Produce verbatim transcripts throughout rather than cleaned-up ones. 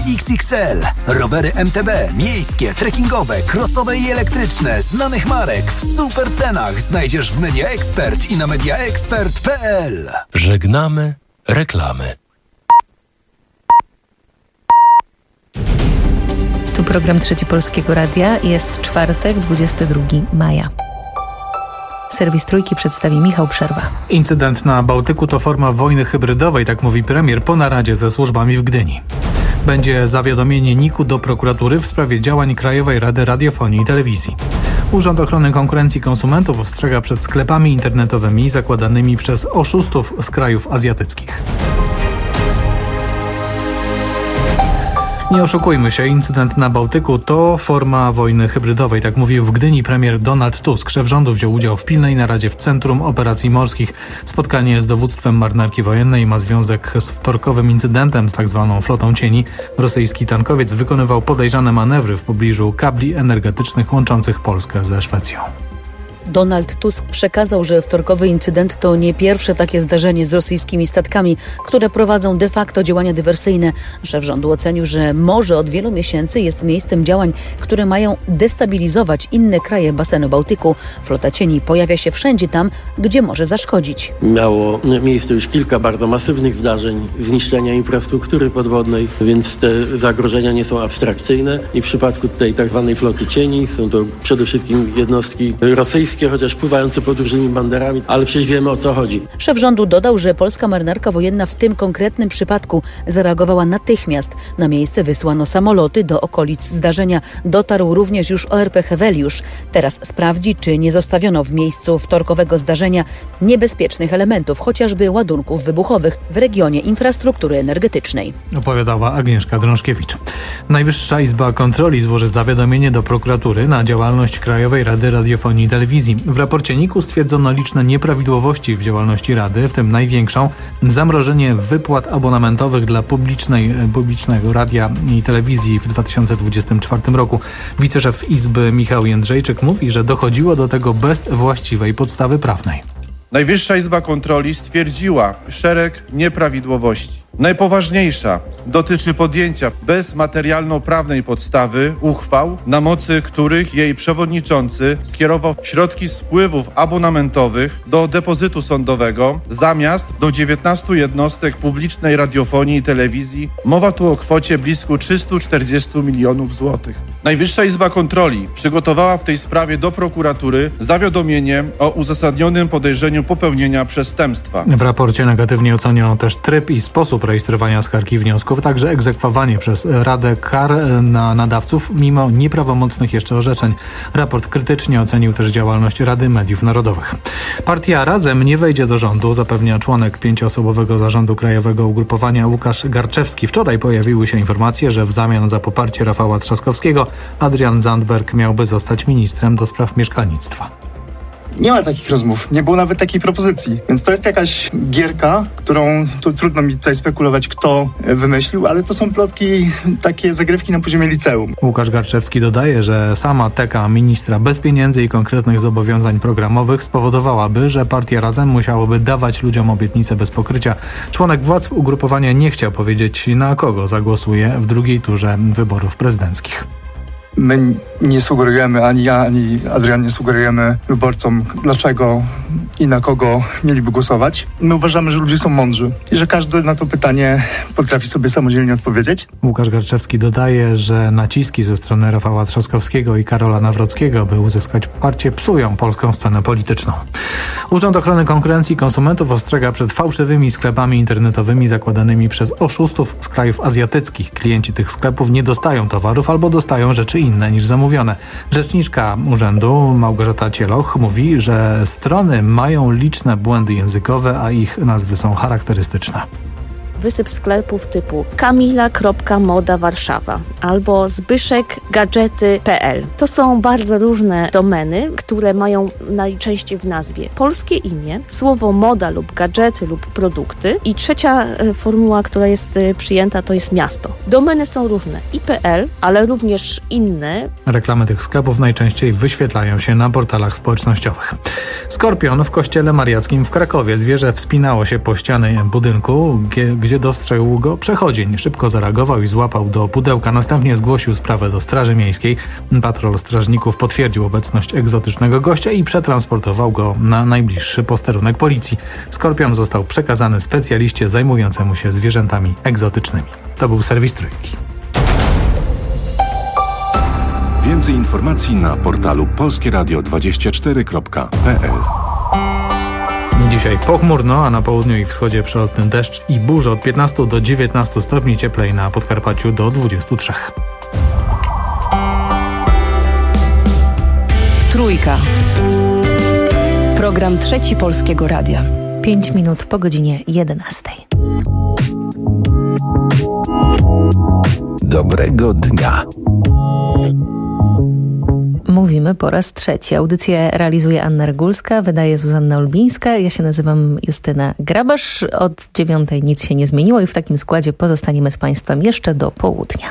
X X L. Rowery M T B, miejskie, trekkingowe, crossowe i elektryczne, znanych marek w super cenach znajdziesz w Media Expert i na media expert kropka p l. Żegnamy reklamy. Tu program Trzeci Polskiego Radia. Jest czwartek, dwudziestego drugiego maja. Serwis Trójki przedstawi Michał Przerwa. Incydent na Bałtyku to forma wojny hybrydowej, tak mówi premier po naradzie ze służbami w Gdyni. Będzie zawiadomienie N I K-u do prokuratury w sprawie działań Krajowej Rady Radiofonii i Telewizji. Urząd Ochrony Konkurencji i Konsumentów ostrzega przed sklepami internetowymi zakładanymi przez oszustów z krajów azjatyckich. Nie oszukujmy się, incydent na Bałtyku to forma wojny hybrydowej, tak mówił w Gdyni premier Donald Tusk. Szef rządu wziął udział w pilnej naradzie w Centrum Operacji Morskich. Spotkanie z dowództwem marynarki wojennej ma związek z wtorkowym incydentem z tak zwaną flotą cieni. Rosyjski tankowiec wykonywał podejrzane manewry w pobliżu kabli energetycznych łączących Polskę ze Szwecją. Donald Tusk przekazał, że wtorkowy incydent to nie pierwsze takie zdarzenie z rosyjskimi statkami, które prowadzą de facto działania dywersyjne. Szef rządu ocenił, że morze od wielu miesięcy jest miejscem działań, które mają destabilizować inne kraje basenu Bałtyku. Flota cieni pojawia się wszędzie tam, gdzie może zaszkodzić. Miało miejsce już kilka bardzo masywnych zdarzeń zniszczenia infrastruktury podwodnej, więc te zagrożenia nie są abstrakcyjne i w przypadku tej tak zwanej floty cieni są to przede wszystkim jednostki rosyjskie, chociaż pływające pod różnymi banderami, ale przecież wiemy, o co chodzi. Szef rządu dodał, że polska marynarka wojenna w tym konkretnym przypadku zareagowała natychmiast. Na miejsce wysłano samoloty do okolic zdarzenia. Dotarł również już O R P Heweliusz. Teraz sprawdzi, czy nie zostawiono w miejscu wtorkowego zdarzenia niebezpiecznych elementów, chociażby ładunków wybuchowych w regionie infrastruktury energetycznej. Opowiadała Agnieszka Drążkiewicz. Najwyższa Izba Kontroli złoży zawiadomienie do prokuratury na działalność Krajowej Rady Radiofonii i Telewizji. W raporcie N I K-u stwierdzono liczne nieprawidłowości w działalności Rady, w tym największą zamrożenie wypłat abonamentowych dla publicznej, publicznego radia i telewizji w dwa tysiące dwudziestym czwartym roku. Wiceszef Izby Michał Jędrzejczyk mówi, że dochodziło do tego bez właściwej podstawy prawnej. Najwyższa Izba Kontroli stwierdziła szereg nieprawidłowości. Najpoważniejsza dotyczy podjęcia bez materialno-prawnej podstawy uchwał, na mocy których jej przewodniczący skierował środki z wpływów abonamentowych do depozytu sądowego zamiast do dziewiętnastu jednostek publicznej radiofonii i telewizji. Mowa tu o kwocie blisko trzystu czterdziestu milionów złotych. Najwyższa Izba Kontroli przygotowała w tej sprawie do prokuratury zawiadomienie o uzasadnionym podejrzeniu popełnienia przestępstwa. W raporcie negatywnie oceniono też tryb i sposób rejestrowania skarg i wniosków, także egzekwowanie przez Radę kar na nadawców mimo nieprawomocnych jeszcze orzeczeń. Raport krytycznie ocenił też działalność Rady Mediów Narodowych. Partia Razem nie wejdzie do rządu, zapewnia członek pięcioosobowego zarządu krajowego ugrupowania Łukasz Garczewski. Wczoraj pojawiły się informacje, że w zamian za poparcie Rafała Trzaskowskiego Adrian Zandberg miałby zostać ministrem do spraw mieszkalnictwa. Nie ma takich rozmów, nie było nawet takiej propozycji, więc to jest jakaś gierka, którą tu trudno mi tutaj spekulować, kto wymyślił, ale to są plotki, takie zagrywki na poziomie liceum. Łukasz Garczewski dodaje, że sama teka ministra bez pieniędzy i konkretnych zobowiązań programowych spowodowałaby, że partia Razem musiałoby dawać ludziom obietnice bez pokrycia. Członek władz ugrupowania nie chciał powiedzieć, na kogo zagłosuje w drugiej turze wyborów prezydenckich. My nie sugerujemy, ani ja, ani Adrian nie sugerujemy wyborcom, dlaczego i na kogo mieliby głosować. My uważamy, że ludzie są mądrzy i że każdy na to pytanie potrafi sobie samodzielnie odpowiedzieć. Łukasz Garczewski dodaje, że naciski ze strony Rafała Trzaskowskiego i Karola Nawrockiego, by uzyskać poparcie, psują polską scenę polityczną. Urząd Ochrony Konkurencji i Konsumentów ostrzega przed fałszywymi sklepami internetowymi zakładanymi przez oszustów z krajów azjatyckich. Klienci tych sklepów nie dostają towarów albo dostają rzeczy inne niż zamówione. Rzeczniczka urzędu Małgorzata Cieloch mówi, że strony mają liczne błędy językowe, a ich nazwy są charakterystyczne. Wysyp sklepów typu kamila kropka moda warszawa albo zbyszek gadżety kropka p l. To są bardzo różne domeny, które mają najczęściej w nazwie polskie imię, słowo moda lub gadżety lub produkty i trzecia formuła, która jest przyjęta, to jest miasto. Domeny są różne i .pl, ale również inne. Reklamy tych sklepów najczęściej wyświetlają się na portalach społecznościowych. Skorpion w kościele mariackim w Krakowie. Zwierzę wspinało się po ściany budynku, gdzie samochodzie dostrzegł go przechodzień. Szybko zareagował i złapał do pudełka. Następnie zgłosił sprawę do Straży Miejskiej. Patrol strażników potwierdził obecność egzotycznego gościa i przetransportował go na najbliższy posterunek policji. Skorpion został przekazany specjaliście zajmującemu się zwierzętami egzotycznymi. To był serwis Trójki. Więcej informacji na portalu polskie radio dwadzieścia cztery kropka p l. Dzisiaj pochmurno, a na południu i wschodzie przelotny deszcz i burze. Od piętnastu do dziewiętnastu stopni, cieplej na Podkarpaciu do dwudziestu trzech. Trójka. Program Trzeci Polskiego Radia. Pięć minut po godzinie jedenastej. Dobrego dnia. Mówimy po raz trzeci. Audycję realizuje Anna Regulska, wydaje Zuzanna Ulbińska. Ja się nazywam Justyna Grabasz. Od dziewiątej nic się nie zmieniło i w takim składzie pozostaniemy z Państwem jeszcze do południa.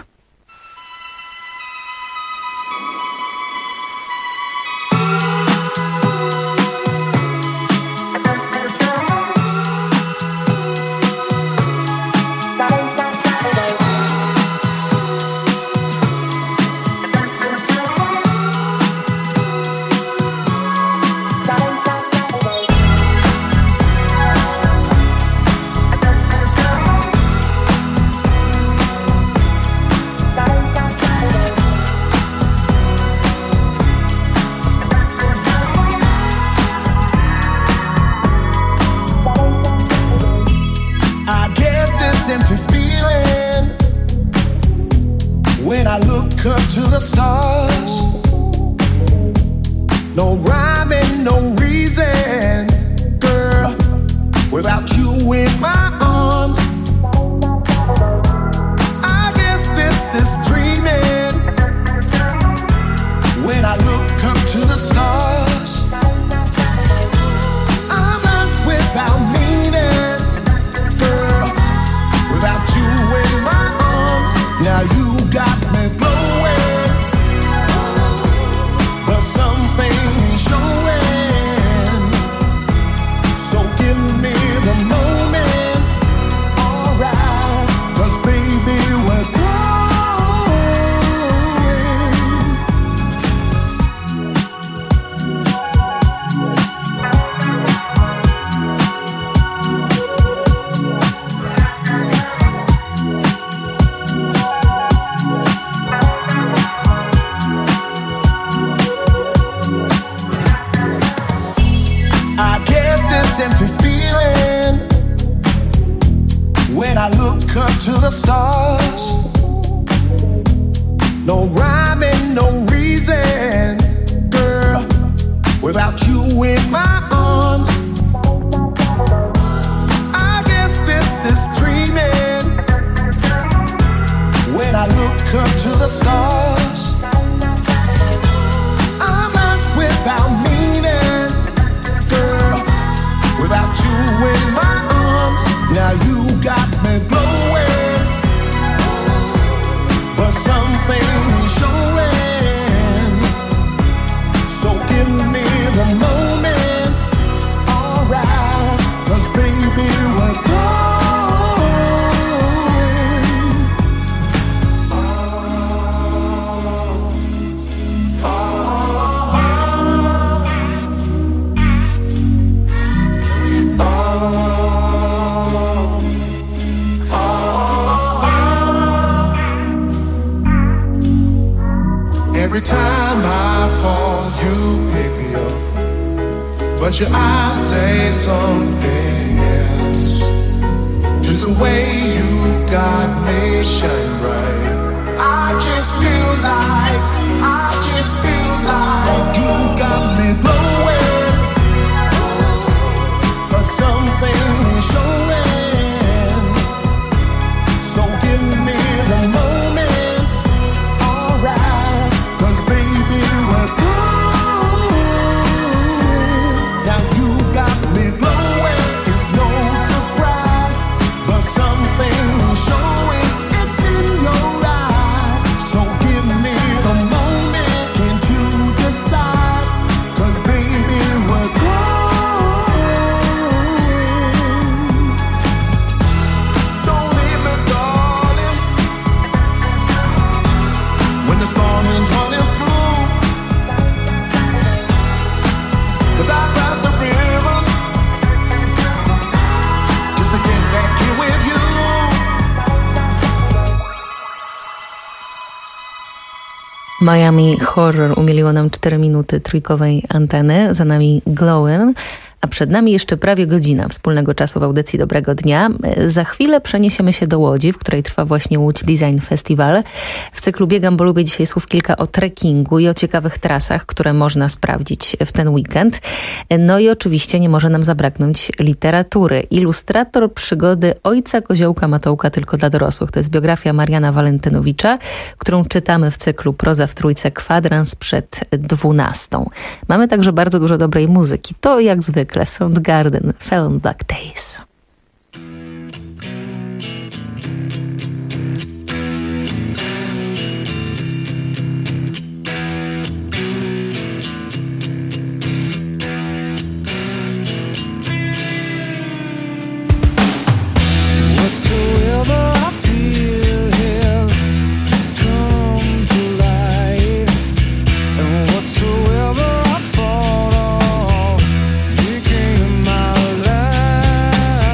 It's in Miami Horror umieliło nam cztery minuty trójkowej anteny, za nami Glowin', a przed nami jeszcze prawie godzina wspólnego czasu w audycji Dobrego Dnia. Za chwilę przeniesiemy się do Łodzi, w której trwa właśnie Łódź Design Festival. W cyklu Biegam, bo lubię dzisiaj słów kilka o trekkingu i o ciekawych trasach, które można sprawdzić w ten weekend. No i oczywiście nie może nam zabraknąć literatury. Ilustrator przygody Ojca Koziołka Matołka tylko dla dorosłych. To jest biografia Mariana Walentynowicza, którą czytamy w cyklu Proza w Trójce, kwadrans przed dwunastą. Mamy także bardzo dużo dobrej muzyki. To jak zwykle Soundgarden, Fell on Black Days. Life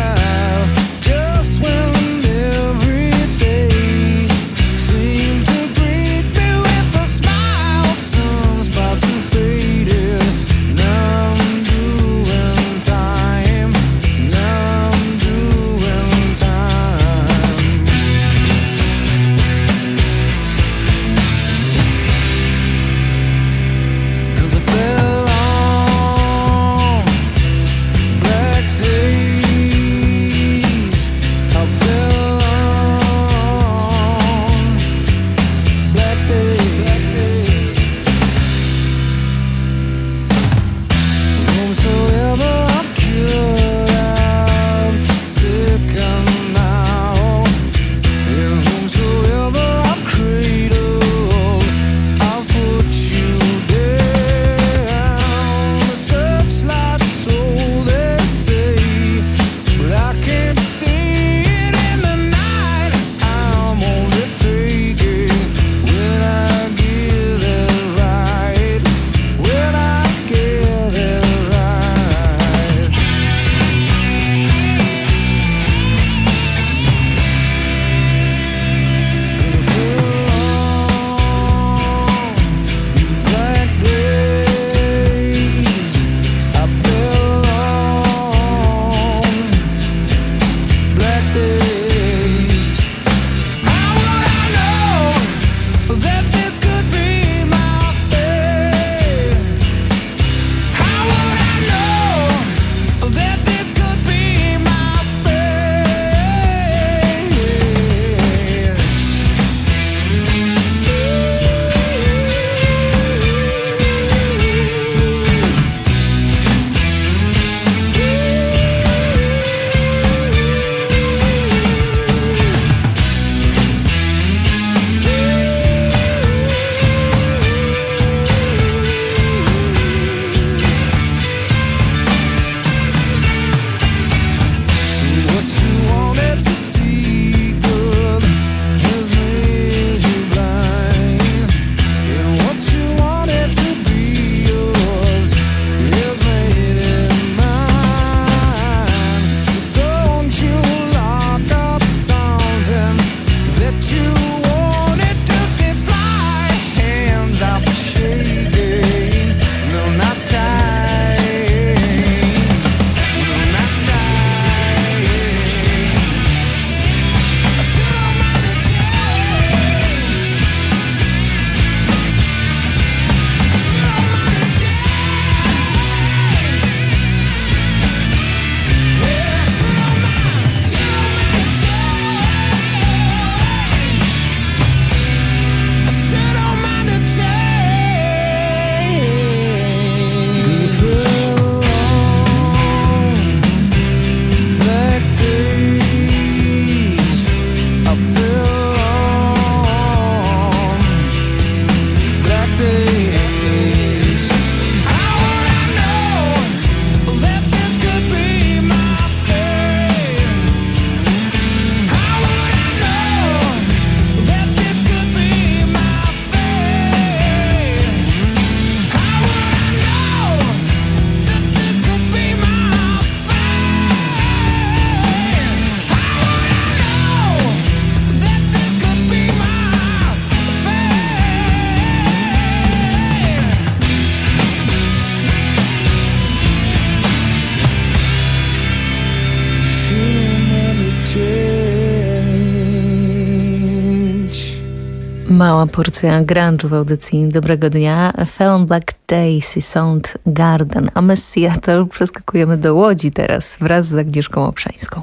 Mała porcja grunge'u w audycji Dobrego Dnia. Fallon Black Daisy Sound Garden. A my z Seattle przeskakujemy do Łodzi teraz wraz z Agnieszką Obszańską.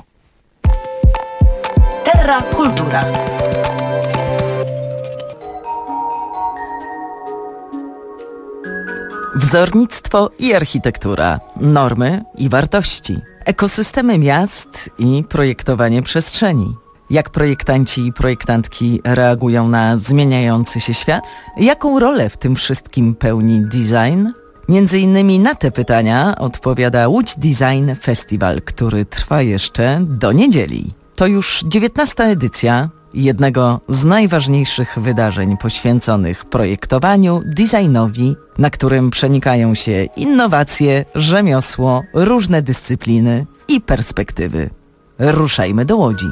Terra Kultura. Wzornictwo i architektura, normy i wartości, ekosystemy miast i projektowanie przestrzeni. Jak projektanci i projektantki reagują na zmieniający się świat? Jaką rolę w tym wszystkim pełni design? Między innymi na te pytania odpowiada Łódź Design Festival, który trwa jeszcze do niedzieli. To już dziewiętnasta edycja jednego z najważniejszych wydarzeń poświęconych projektowaniu, designowi, na którym przenikają się innowacje, rzemiosło, różne dyscypliny i perspektywy. Ruszajmy do Łodzi.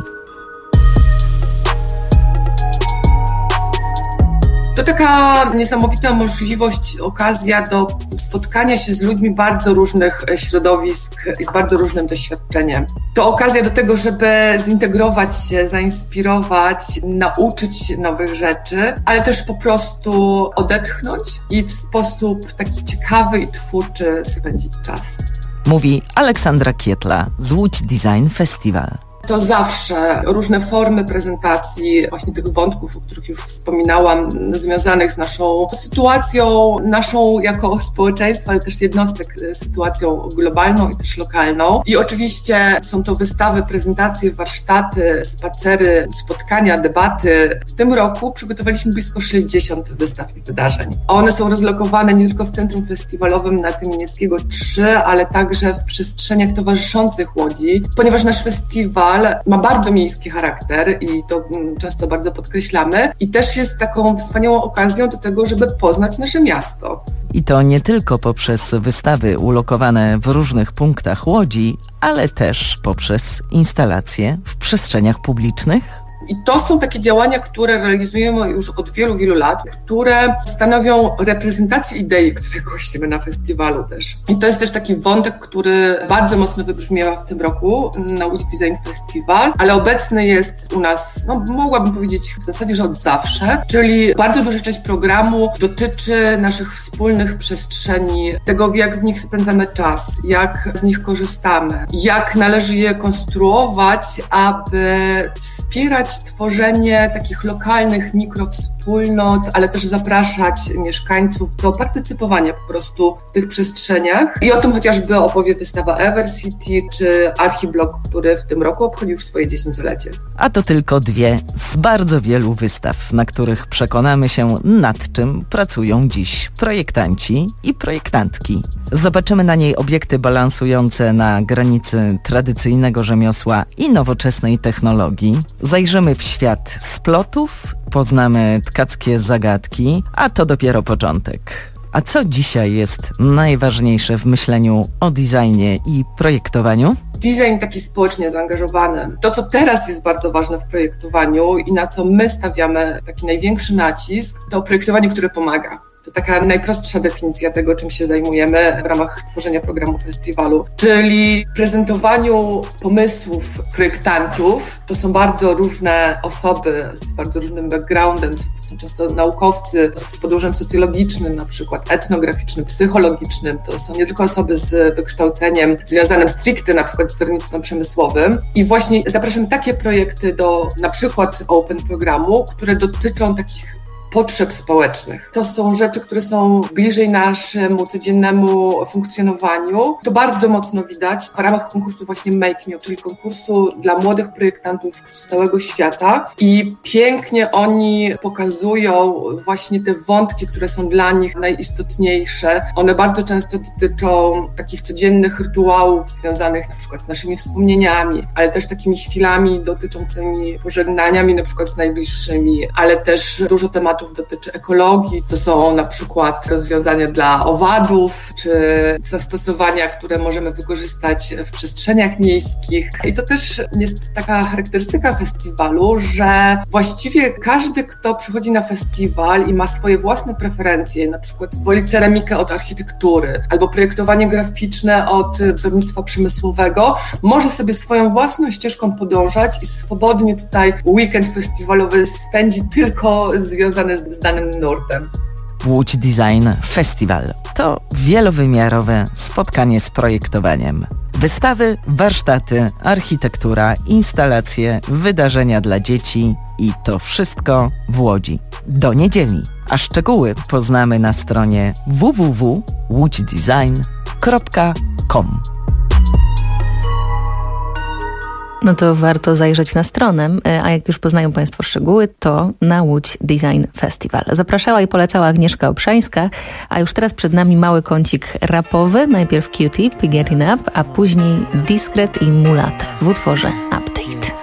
To taka niesamowita możliwość, okazja do spotkania się z ludźmi bardzo różnych środowisk i z bardzo różnym doświadczeniem. To okazja do tego, żeby zintegrować się, zainspirować, nauczyć się nowych rzeczy, ale też po prostu odetchnąć i w sposób taki ciekawy i twórczy spędzić czas. Mówi Aleksandra Kietla z Łódź Design Festival. To zawsze różne formy prezentacji właśnie tych wątków, o których już wspominałam, związanych z naszą sytuacją, naszą jako społeczeństwa, ale też jednostek, sytuacją globalną i też lokalną. I oczywiście są to wystawy, prezentacje, warsztaty, spacery, spotkania, debaty. W tym roku przygotowaliśmy blisko sześćdziesiąt wystaw i wydarzeń. One są rozlokowane nie tylko w Centrum Festiwalowym na Tymienieckiego trzy, ale także w przestrzeniach towarzyszących Łodzi, ponieważ nasz festiwal ma bardzo miejski charakter i to często bardzo podkreślamy i też jest taką wspaniałą okazją do tego, żeby poznać nasze miasto. I to nie tylko poprzez wystawy ulokowane w różnych punktach Łodzi, ale też poprzez instalacje w przestrzeniach publicznych. I to są takie działania, które realizujemy już od wielu, wielu lat, które stanowią reprezentację idei, które gościmy na festiwalu też. I to jest też taki wątek, który bardzo mocno wybrzmiewa w tym roku na Łódź Design Festival, ale obecny jest u nas, no mogłabym powiedzieć w zasadzie, że od zawsze, czyli bardzo duża część programu dotyczy naszych wspólnych przestrzeni, tego jak w nich spędzamy czas, jak z nich korzystamy, jak należy je konstruować, aby wspierać tworzenie takich lokalnych mikrowspólnot, ale też zapraszać mieszkańców do partycypowania po prostu w tych przestrzeniach. I o tym chociażby opowie wystawa Evercity czy Archiblog, który w tym roku obchodzi już swoje dziesięciolecie. A to tylko dwie z bardzo wielu wystaw, na których przekonamy się, nad czym pracują dziś projektanci i projektantki. Zobaczymy na niej obiekty balansujące na granicy tradycyjnego rzemiosła i nowoczesnej technologii. Zajrzymy w świat splotów, poznamy tkackie zagadki, a to dopiero początek. A co dzisiaj jest najważniejsze w myśleniu o designie i projektowaniu? Design taki społecznie zaangażowany. To, co teraz jest bardzo ważne w projektowaniu i na co my stawiamy taki największy nacisk, to projektowanie, które pomaga. To taka najprostsza definicja tego, czym się zajmujemy w ramach tworzenia programu festiwalu, czyli prezentowaniu pomysłów projektantów. To są bardzo różne osoby z bardzo różnym backgroundem, to są często naukowcy z podłożem socjologicznym, na przykład etnograficznym, psychologicznym. To są nie tylko osoby z wykształceniem związanym stricte na przykład z wzornictwem przemysłowym. I właśnie zapraszam takie projekty do na przykład Open programu, które dotyczą takich potrzeb społecznych. To są rzeczy, które są bliżej naszemu codziennemu funkcjonowaniu. To bardzo mocno widać w ramach konkursu właśnie Make Me, czyli konkursu dla młodych projektantów z całego świata. I pięknie oni pokazują właśnie te wątki, które są dla nich najistotniejsze. One bardzo często dotyczą takich codziennych rytuałów związanych na przykład z naszymi wspomnieniami, ale też takimi chwilami dotyczącymi pożegnaniami na przykład z najbliższymi, ale też dużo tematów dotyczy ekologii. To są na przykład rozwiązania dla owadów, czy zastosowania, które możemy wykorzystać w przestrzeniach miejskich. I to też jest taka charakterystyka festiwalu, że właściwie każdy, kto przychodzi na festiwal i ma swoje własne preferencje, na przykład woli ceramikę od architektury, albo projektowanie graficzne od wzornictwa przemysłowego, może sobie swoją własną ścieżką podążać i swobodnie tutaj weekend festiwalowy spędzi tylko związany związany z danym nurtem. Łódź Design Festival to wielowymiarowe spotkanie z projektowaniem. Wystawy, warsztaty, architektura, instalacje, wydarzenia dla dzieci i to wszystko w Łodzi. Do niedzieli. A szczegóły poznamy na stronie w w w kropka łódź design kropka com. No to warto zajrzeć na stronę, a jak już poznają Państwo szczegóły, to na Łódź Design Festival. Zapraszała i polecała Agnieszka Obszańska, a już teraz przed nami mały kącik rapowy, najpierw Q-Tip i Getting Up, a później Discret i Mulata w utworze Update.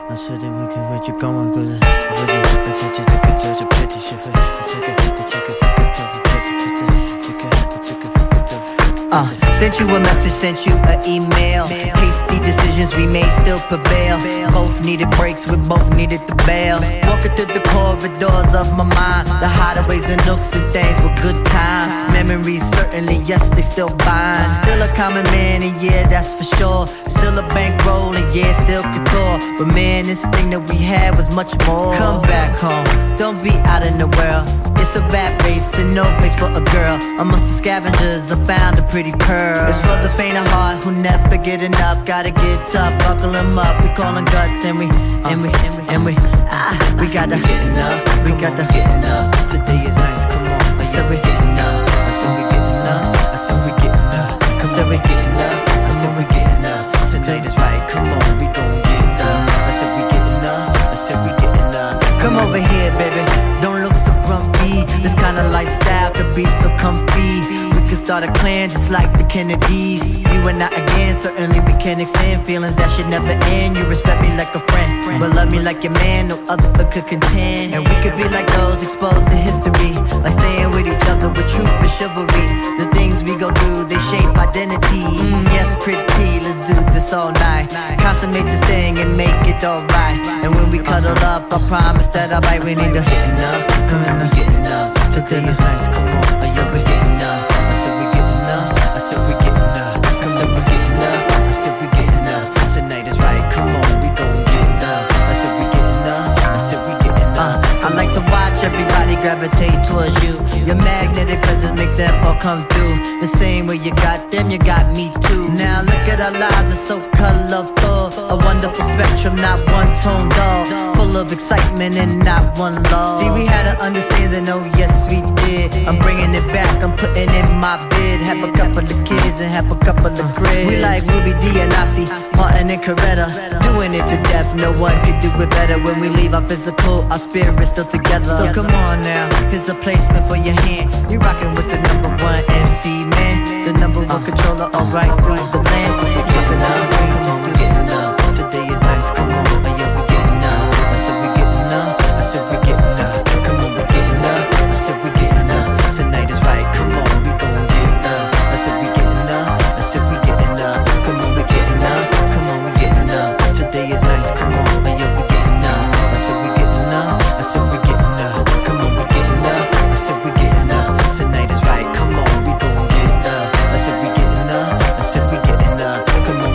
Uh, sent you a message, sent you an email. Hasty decisions we made still prevail. Both needed breaks, we both needed the bail. Walking through the corridors of my mind, the hideaways and nooks and things were good times. Memories certainly, yes, they still bind. Still a common man, and yeah, that's for sure. Still a bankroll, and yeah, still couture. But man, this thing that we had was much more. Come back home, don't be out in the world. It's a bad race and no place for a girl. Amongst the scavengers, I found a pretty pearl. It's for the faint of heart who never get enough. Gotta get tough, buckle them up. We callin' guts and we, and we, and we, and we, ah, we gotta getting up. We gotta getting up. Today is nice, come on. I said we getting up. I said we getting up. I said we getting up. I said we getting up. I said we getting up. Tonight is right, come on, we gon' get up. I said we getting up. I said we getting up. Come over here, baby. Don't look so grumpy. This kind of lifestyle could be so comfy. We could start a clan just like the Kennedys. You and I again, certainly we can extend feelings that should never end. You respect me like a friend, but love me like your man, no other could contend. And we could be like those exposed to history, like staying with each other with truth and chivalry. The things we go through, they shape identity. Mm, yes, pretty, let's do this all night. Consummate this thing and make it alright. And when we cuddle up, I promise that I'll bite. We need to getting up, come on, getting up. Today is nice, come on. I said we getting up. I said we getting up. I said we getting up. Come on, we getting up. I said we getting up. Tonight is right, come on, we gon' get up. I said we getting up. I said we getting up. Uh, I like to watch everybody gravitate towards you. You're magnetic cause it make them all come through. The same way you got them, you got me too. Now look at our lives, it's so colorful. A wonderful spectrum, not one tone dull. Full of excitement and not one love. See, we had an understanding, oh yes we did. I'm bringing it back, I'm putting in my bid. Have a couple of kids and have a couple of grids. We like Ruby D and Ossie, Martin and Coretta. Doing it to death, no one could do it better. When we leave our physical, our spirit's still together. So come on now, here's a placement for your hand. You rockin' with the number one M C, man. The number one controller, alright through the land. We're giving up, come on, we're getting up. Today is nice, come on, oh yeah, we're getting up. I said we're getting up, I said we're getting up. Come on, we're getting up, I said we're getting up. Tonight is right, come on, we gon' get up. I said we're getting up, I said we're getting up. Come on, we're getting up, come on, we're getting up. Today is nice, come on, oh yeah, we're getting up. I said we're getting up, I said we're getting up. Come on, we're getting up, I said we're getting up. Tonight is right, come on, we gon' get up. I said we're getting up, I said we're getting up. Come on.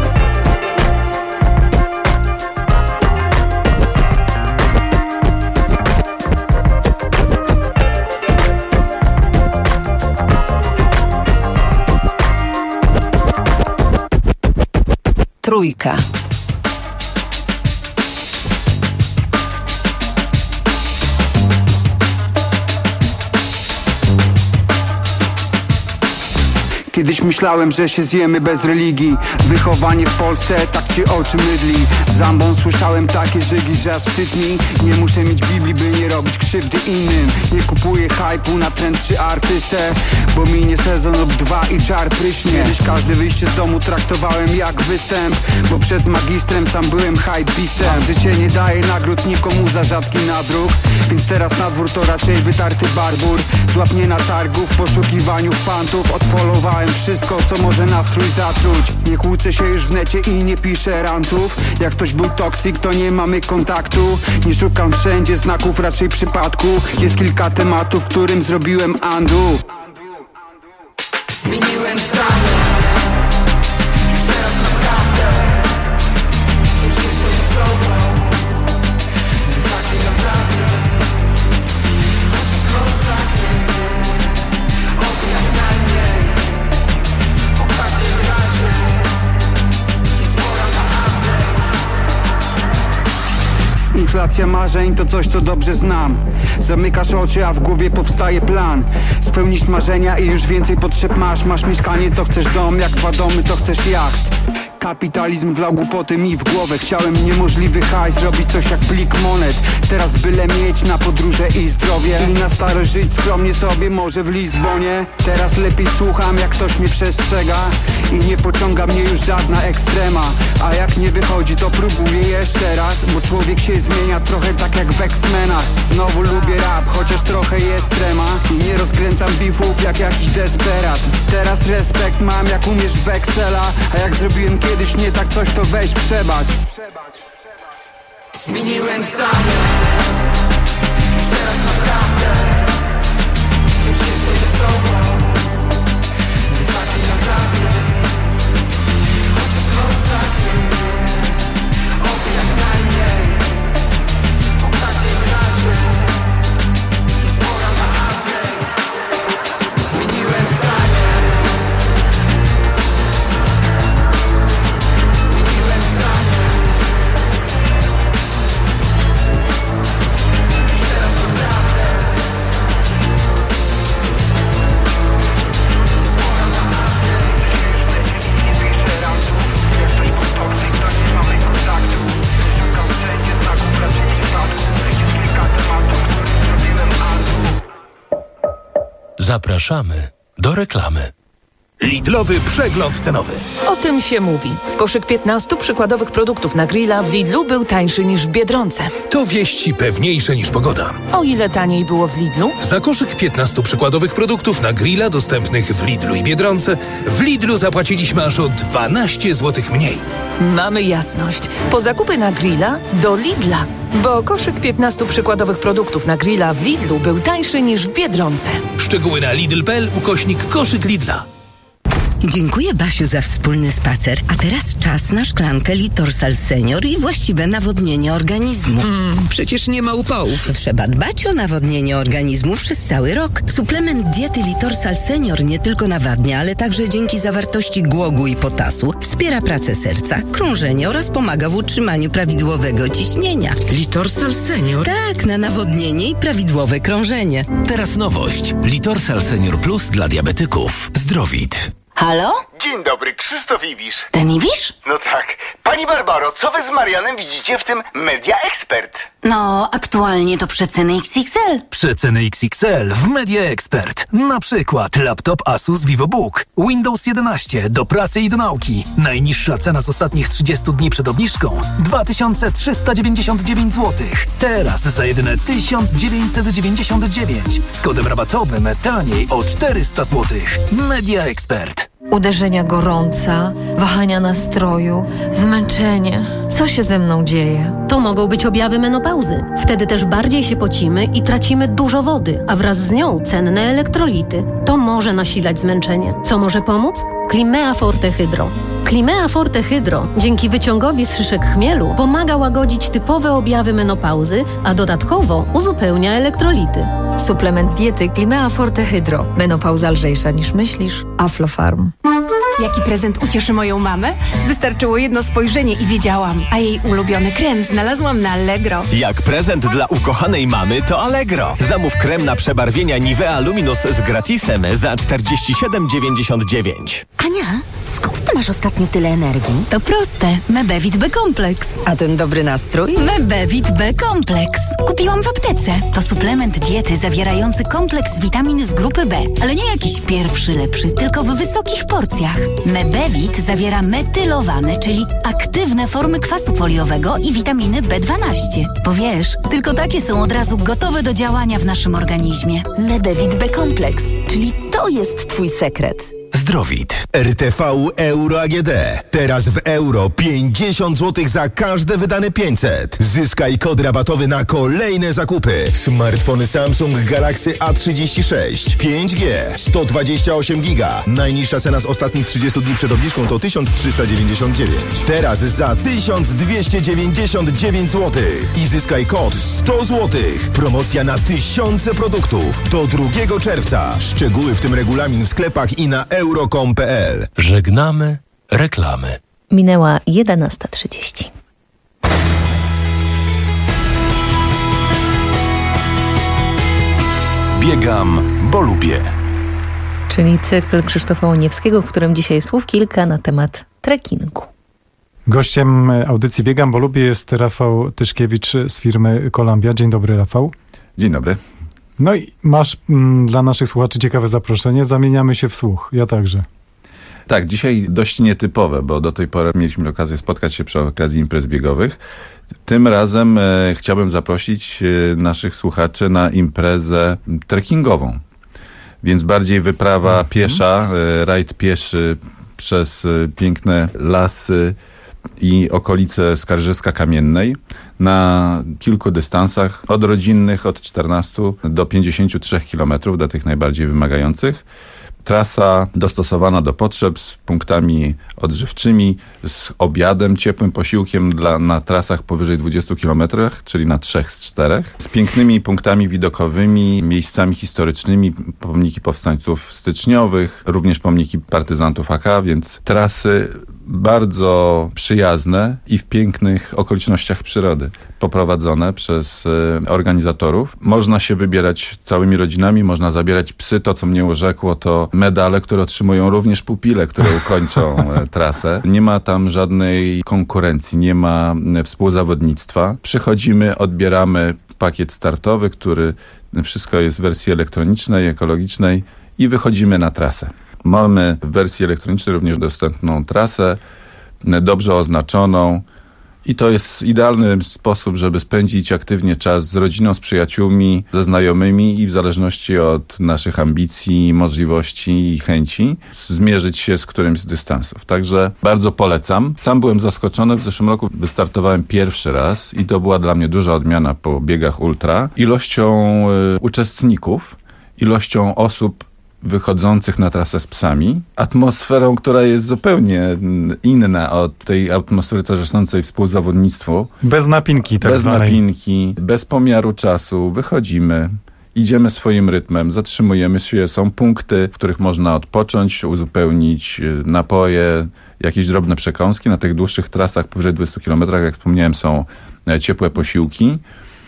Trójka. Kiedyś myślałem, że się zjemy bez religii. Wychowanie w Polsce tak ci oczy mydli. Z Zambą słyszałem takie żygi, że aż wstyd mi. Nie muszę mieć Biblii, by nie robić krzywdy innym. Nie kupuję hype'u na trend czy artystę, bo minie sezon lub dwa i czar pryśnie. Kiedyś każde wyjście z domu traktowałem jak występ, bo przed magistrem sam byłem hype'istem. Życie nie daje nagród nikomu za rzadki nadruk, więc teraz na dwór to raczej wytarty barbur. Złap mnie na targu w poszukiwaniu fantów. Odfollowałem wszystko, co może nastrój zatruć. Nie kłócę się już w necie i nie piszę rantów. Jak ktoś był toksik, to nie mamy kontaktu. Nie szukam wszędzie znaków, raczej przypadku. Jest kilka tematów, którym zrobiłem undo. Zmieniłem strony. Już teraz naprawdę chcę się swoją sobą. Takie naprawdę. Chociaż noc Realizacja marzeń to coś, co dobrze znam. Zamykasz oczy, a w głowie powstaje plan. Spełnisz marzenia i już więcej potrzeb masz. Masz mieszkanie, to chcesz dom, jak dwa domy, to chcesz jacht. Kapitalizm wlał głupoty mi w głowę. Chciałem niemożliwy hajs, robić coś jak plik monet. Teraz byle mieć na podróże i zdrowie. I na starość żyć skromnie sobie, może w Lizbonie. Teraz lepiej słucham, jak ktoś mnie przestrzega. I nie pociąga mnie już żadna ekstrema. A jak nie wychodzi, to próbuję jeszcze raz. Bo człowiek się zmienia trochę tak jak w X-Menach. Znowu lubię rap, chociaż trochę jest trema. I nie rozkręcam bifów jak jakiś desperat. Teraz respekt mam, jak umiesz w Excela. A jak zrobiłem kiedyś nie tak coś, to weź przebacz. Zmieniłem zdanie. Już teraz naprawdę chcę się ze sobą. Nie taki naprawdę. Chociaż to zakryje. Oby jak najmniej. O każdym razie to jest pora na update. Zmieniłem zdanie. Zmieniłem zdanie. Już teraz naprawdę to jest pora na update. Nie piszę razu. Jak ktoś był toksyk, to nie mamy kontaktu. Szukam wszędzie znaków raczej przypadku. Jest kilka tematów, których zrobiłem album. Zapraszamy do reklamy. Lidlowy przegląd cenowy. O tym się mówi. Koszyk piętnastu przykładowych produktów na grilla w Lidlu był tańszy niż w Biedronce. To wieści pewniejsze niż pogoda. O ile taniej było w Lidlu? Za koszyk piętnastu przykładowych produktów na grilla dostępnych w Lidlu i Biedronce w Lidlu zapłaciliśmy aż o dwanaście złotych mniej. Mamy jasność. Po zakupy na grilla do Lidla. Bo koszyk piętnastu przykładowych produktów na grilla w Lidlu był tańszy niż w Biedronce. Szczegóły na lidl kropka p l ukośnik koszyk Lidla. Dziękuję, Basiu, za wspólny spacer. A teraz czas na szklankę Litorsal Senior i właściwe nawodnienie organizmu. Mm, przecież nie ma upałów. Trzeba dbać o nawodnienie organizmu przez cały rok. Suplement diety Litorsal Senior nie tylko nawadnia, ale także dzięki zawartości głogu i potasu wspiera pracę serca, krążenie oraz pomaga w utrzymaniu prawidłowego ciśnienia. Litorsal Senior? Tak, na nawodnienie i prawidłowe krążenie. Teraz nowość. Litorsal Senior Plus dla diabetyków. Zdrowit. Halo? Dzień dobry, Krzysztof Ibisz. Ten Ibisz? No tak. Pani Barbaro, co wy z Marianem widzicie w tym Media Expert? No, aktualnie to przeceny X X L. Przeceny X X L w Media Expert. Na przykład laptop Asus VivoBook, Windows jedenaście do pracy i do nauki. Najniższa cena z ostatnich trzydziestu dni przed obniżką dwa tysiące trzysta dziewięćdziesiąt dziewięć złotych. Teraz za jedyne tysiąc dziewięćset dziewięćdziesiąt dziewięć. Z kodem rabatowym taniej o czterysta złotych. Media Expert. Uderzenia gorąca, wahania nastroju, zmęczenie. Co się ze mną dzieje? To mogą być objawy menopauzy. Wtedy też bardziej się pocimy i tracimy dużo wody, a wraz z nią cenne elektrolity. To może nasilać zmęczenie. Co może pomóc? Climea Forte Hydro. Climea Forte Hydro dzięki wyciągowi z szyszek chmielu pomaga łagodzić typowe objawy menopauzy, a dodatkowo uzupełnia elektrolity. Suplement diety Climea Forte Hydro. Menopauza lżejsza niż myślisz. Aflofarm. Jaki prezent ucieszy moją mamę? Wystarczyło jedno spojrzenie i wiedziałam. A jej ulubiony krem znalazłam na Allegro. Jak prezent dla ukochanej mamy to Allegro. Zamów krem na przebarwienia Nivea Luminous z gratisem za czterdzieści siedem dziewięćdziesiąt dziewięć. Ania, skąd ty masz ostatnio tyle energii? To proste. Mebevit B-Kompleks. A ten dobry nastrój? Mebevit B-Kompleks. Kupiłam w aptece. To suplement diety zawierający kompleks witamin z grupy B. Ale nie jakiś pierwszy lepszy, tylko w wysokich porcjach. Mebevit zawiera metylowane, czyli aktywne formy kwasu foliowego i witaminy B dwanaście. Bo wiesz, tylko takie są od razu gotowe do działania w naszym organizmie. Mebevit B-Kompleks, czyli to jest twój sekret. Zdrowit. R T V Euro A G D. Teraz w euro pięćdziesiąt złotych za każde wydane pięćset. Zyskaj kod rabatowy na kolejne zakupy. Smartfony Samsung Galaxy A trzydzieści sześć, pięć G, sto dwadzieścia osiem giga. Najniższa cena z ostatnich trzydziestu dni przed obniżką to tysiąc trzysta dziewięćdziesiąt dziewięć. Teraz za tysiąc dwieście dziewięćdziesiąt dziewięć złotych. I zyskaj kod sto złotych. Promocja na tysiące produktów. Do drugiego czerwca. Szczegóły, w tym regulamin w sklepach i na euro kropka com kropka p l. Żegnamy reklamy. Minęła jedenasta trzydzieści. Biegam, bo lubię. Czyli cykl Krzysztofa Łoniewskiego, w którym dzisiaj słów kilka na temat trekkingu. Gościem audycji Biegam, bo lubię jest Rafał Tyszkiewicz z firmy Columbia. Dzień dobry, Rafał. Dzień dobry. No i masz m, dla naszych słuchaczy ciekawe zaproszenie. Zamieniamy się w słuch. Ja także. Tak, dzisiaj dość nietypowe, bo do tej pory mieliśmy okazję spotkać się przy okazji imprez biegowych. Tym razem e, chciałbym zaprosić e, naszych słuchaczy na imprezę trekkingową. Więc bardziej wyprawa mhm. piesza, e, rajd pieszy przez e, piękne lasy i okolice Skarżyska Kamiennej na kilku dystansach od rodzinnych od czternastu do pięćdziesięciu trzech kilometrów dla tych najbardziej wymagających. Trasa dostosowana do potrzeb z punktami odżywczymi, z obiadem, ciepłym posiłkiem dla, na trasach powyżej dwudziestu kilometrów, czyli na trzech z czterech, z pięknymi punktami widokowymi, miejscami historycznymi, pomniki powstańców styczniowych, również pomniki partyzantów A K, więc trasy bardzo przyjazne i w pięknych okolicznościach przyrody, poprowadzone przez y, organizatorów. Można się wybierać całymi rodzinami, można zabierać psy. To, co mnie urzekło, to medale, które otrzymują również pupile, które ukończą y, trasę. Nie ma tam żadnej konkurencji, nie ma y, współzawodnictwa. Przychodzimy, odbieramy pakiet startowy, który wszystko jest w wersji elektronicznej, ekologicznej i wychodzimy na trasę. Mamy w wersji elektronicznej również dostępną trasę, dobrze oznaczoną i to jest idealny sposób, żeby spędzić aktywnie czas z rodziną, z przyjaciółmi, ze znajomymi i w zależności od naszych ambicji, możliwości i chęci zmierzyć się z którymś z dystansów. Także bardzo polecam. Sam byłem zaskoczony. W zeszłym roku wystartowałem pierwszy raz i to była dla mnie duża odmiana po biegach ultra. Ilością y, uczestników, ilością osób wychodzących na trasę z psami, atmosferą, która jest zupełnie inna od tej atmosfery towarzyszącej współzawodnictwu. Bez napinki tak Bez zwanej. napinki, bez pomiaru czasu. Wychodzimy, idziemy swoim rytmem, zatrzymujemy się. Są punkty, w których można odpocząć, uzupełnić napoje, jakieś drobne przekąski. Na tych dłuższych trasach powyżej dwudziestu kilometrów, jak wspomniałem, są ciepłe posiłki.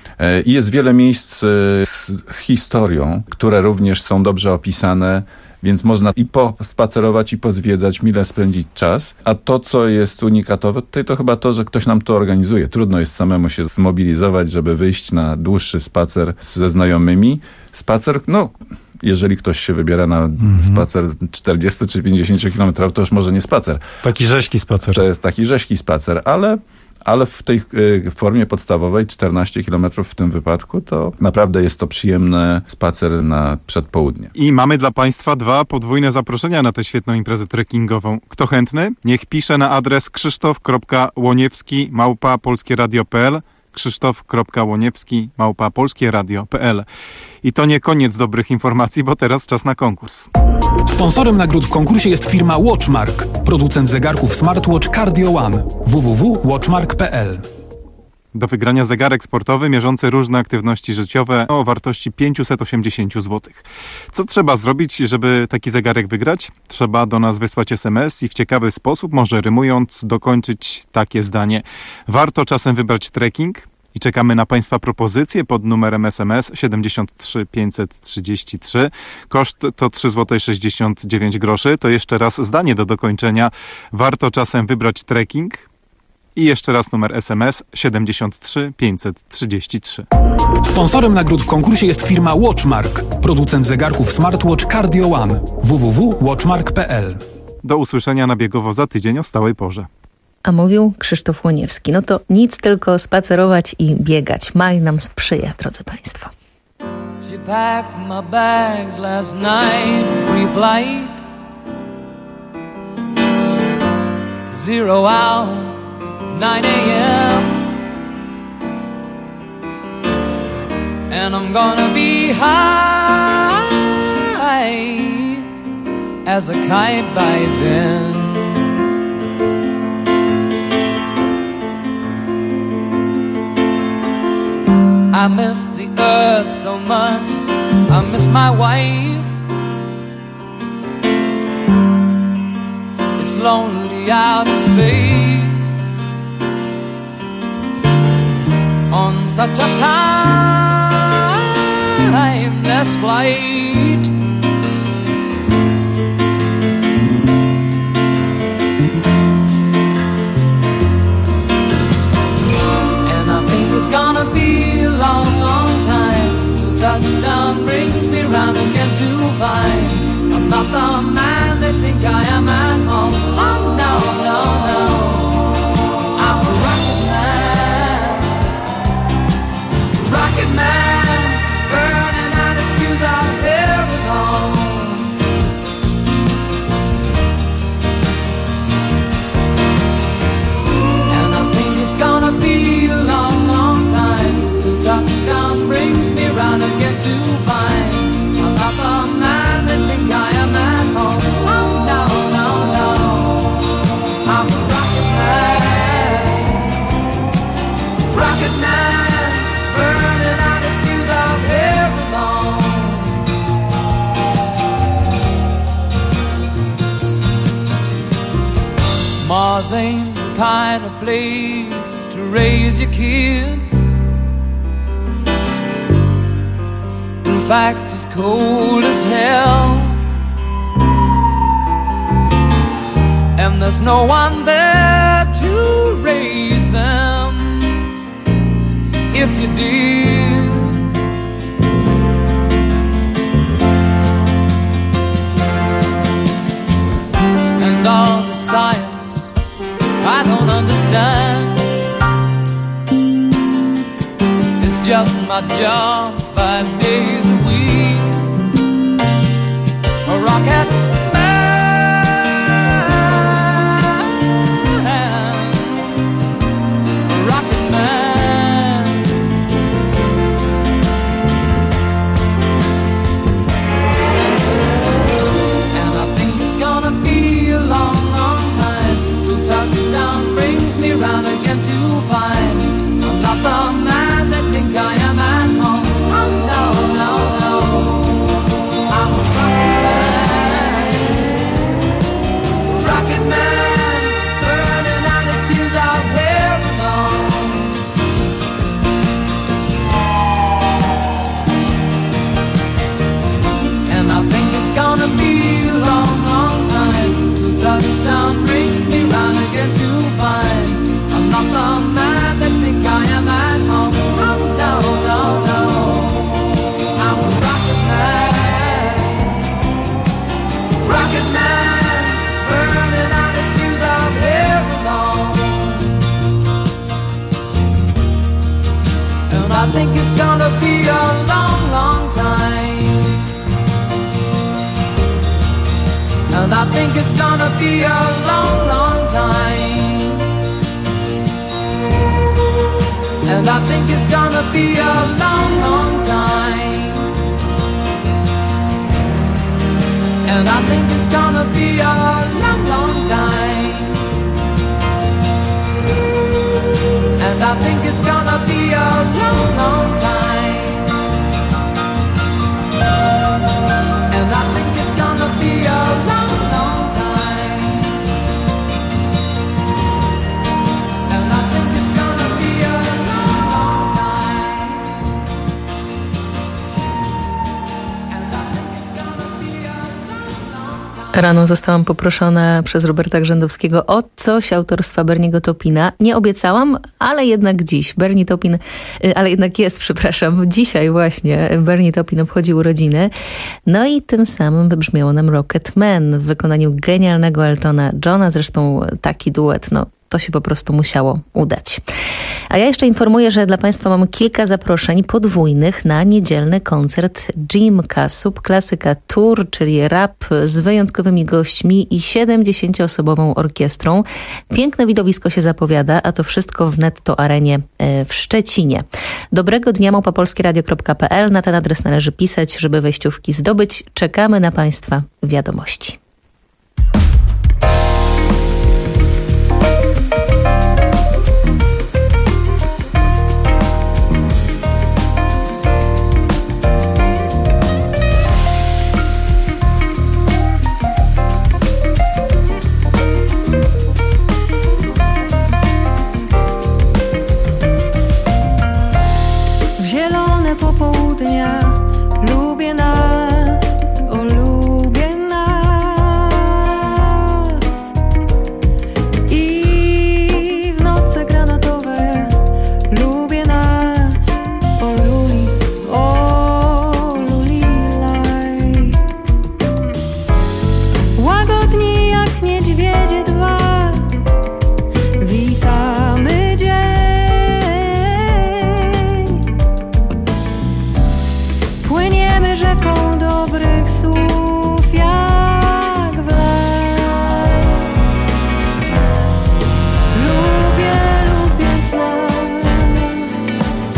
I jest wiele miejsc z historią, które również są dobrze opisane, więc można i pospacerować, i pozwiedzać, mile spędzić czas. A to, co jest unikatowe, tutaj to chyba to, że ktoś nam to organizuje. Trudno jest samemu się zmobilizować, żeby wyjść na dłuższy spacer ze znajomymi. Spacer, no, jeżeli ktoś się wybiera na mhm. spacer czterdzieści czy pięćdziesiąt kilometrów, to już może nie spacer. Taki rzeźki spacer. To jest taki rzeźki spacer, ale... Ale w tej y, formie podstawowej, czternaście kilometrów w tym wypadku, to naprawdę jest to przyjemny spacer na przedpołudnie. I mamy dla Państwa dwa podwójne zaproszenia na tę świetną imprezę trekkingową. Kto chętny? Niech pisze na adres krzysztof kropka łoniewski małpa polskieradio kropka p l krzysztof kropka łoniewski małpa polskieradio kropka p l. I to nie koniec dobrych informacji, bo teraz czas na konkurs. Sponsorem nagród w konkursie jest firma Watchmark, producent zegarków smartwatch Cardio One. w w w kropka watchmark kropka p l. Do wygrania zegarek sportowy mierzący różne aktywności życiowe o wartości pięćset osiemdziesiąt złotych. Co trzeba zrobić, żeby taki zegarek wygrać? Trzeba do nas wysłać es em es i w ciekawy sposób, może rymując, dokończyć takie zdanie. Warto czasem wybrać trekking? I czekamy na Państwa propozycje pod numerem es em es siedemdziesiąt trzy pięćset trzydzieści trzy. Koszt to trzy złote sześćdziesiąt dziewięć groszy. To jeszcze raz zdanie do dokończenia. Warto czasem wybrać trekking? I jeszcze raz numer es em es siedemdziesiąt trzy pięćset trzydzieści trzy. Sponsorem nagród w konkursie jest firma Watchmark, producent zegarków smartwatch Cardio One. w w w kropka watchmark kropka p l. Do usłyszenia na biegowo za tydzień o stałej porze. A mówił Krzysztof Łoniewski. No to nic, tylko spacerować i biegać. Maj nam sprzyja, drodzy Państwo. She packed my bags last night, pre-flight. Zero hour, nine a.m. And I'm gonna be high as a kite by then. I miss the earth so much, I miss my wife. It's lonely out in space on such a time timeless flight. And I think it's gonna be a long, long time till touchdown brings me round again to find I'm not the man they think I am at home. Oh no, no, no, I'm a rocket man, rocket man, burning out his fuse out here alone. And I think it's gonna be a long, long time till touchdown brings me round again to find I'm not the man they think I am at home. Oh no, no, no, I'm a rocket man, rocket man, burning out his fuse out here alone. Mars ain't the kind of place to raise your kids. In fact, it's cold as hell, and there's no one there to raise them if you did. And all the science I don't understand, it's just my job five days a week. A rocket man, a rocket man. And I think it's gonna be a long, long time till touchdown brings me round again to find I'm not the man that think I am at home. Oh no, no, no, I'm a rocket man, rocket man, burning out his fuse out here alone. And I think it's gonna be a long, long time till touchdown brings me round again to find I'm not the man that think I am at home. Oh no, no, no, I'm a rocket man, rocket man, burning out his fuse out here alone. And I think it's gonna be a long, long time. And I think it's gonna be a long, long time. And I think it's gonna be a long, long time. And I think it's gonna be a long, long time. And I think it's gonna be a long, long time. And I think it's gonna be a long, long time. And I think it's gonna be a long, long time. And I think it's gonna be a long, long time. Rano zostałam poproszona przez Roberta Grzędowskiego o coś autorstwa Berniego Taupina. Nie obiecałam, ale jednak dziś. Bernie Taupin, ale jednak jest, przepraszam, dzisiaj właśnie Bernie Taupin obchodził urodziny. No i tym samym wybrzmiało nam Rocket Man w wykonaniu genialnego Eltona Johna. Zresztą taki duet, no to się po prostu musiało udać. A ja jeszcze informuję, że dla Państwa mam kilka zaproszeń podwójnych na niedzielny koncert Jimka, subklasyka tour, czyli rap z wyjątkowymi gośćmi i siedemdziesięcioosobową orkiestrą. Piękne widowisko się zapowiada, a to wszystko w Netto Arenie w Szczecinie. Dobrego dnia małpa polskie radio kropka p l. Na ten adres należy pisać, żeby wejściówki zdobyć. Czekamy na Państwa wiadomości. Popołudnia rzeką dobrych słów jak w las. Lubię, lubię nas.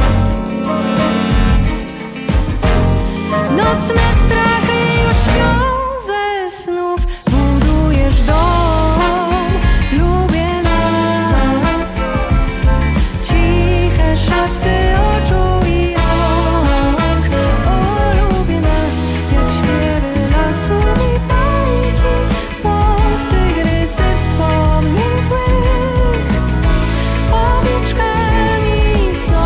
Nocne strachy już śpią ze snów. Budujesz dom, lubię nas. Ciche szepty oczu i rąk. O, lubię nas, jak śpiewy lasu i bajki. Łąk, tygrysy wspomnień złych. Owieczkami są.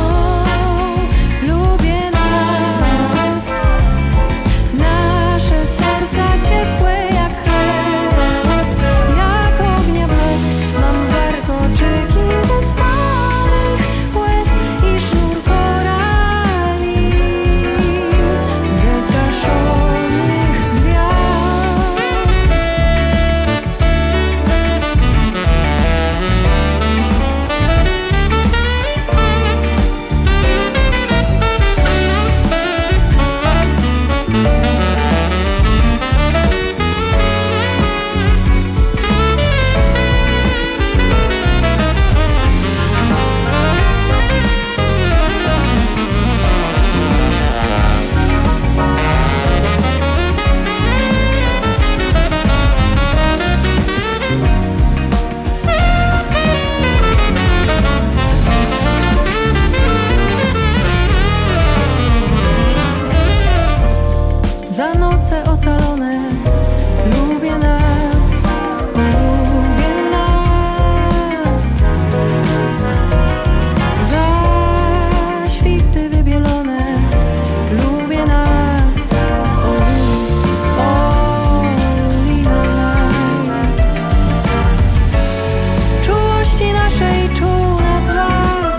Lubię nas. Nasze serca ciepłe jak chleb. Jak ognia blask. Mam warkoczyki ze starych łez i sznur korali ze zgaszonych gwiazd. Za noce ocalone lubię nas, lubię nas. Za świty wybielone lubię nas. O, o, lilaj. Czułości naszej czółna dwa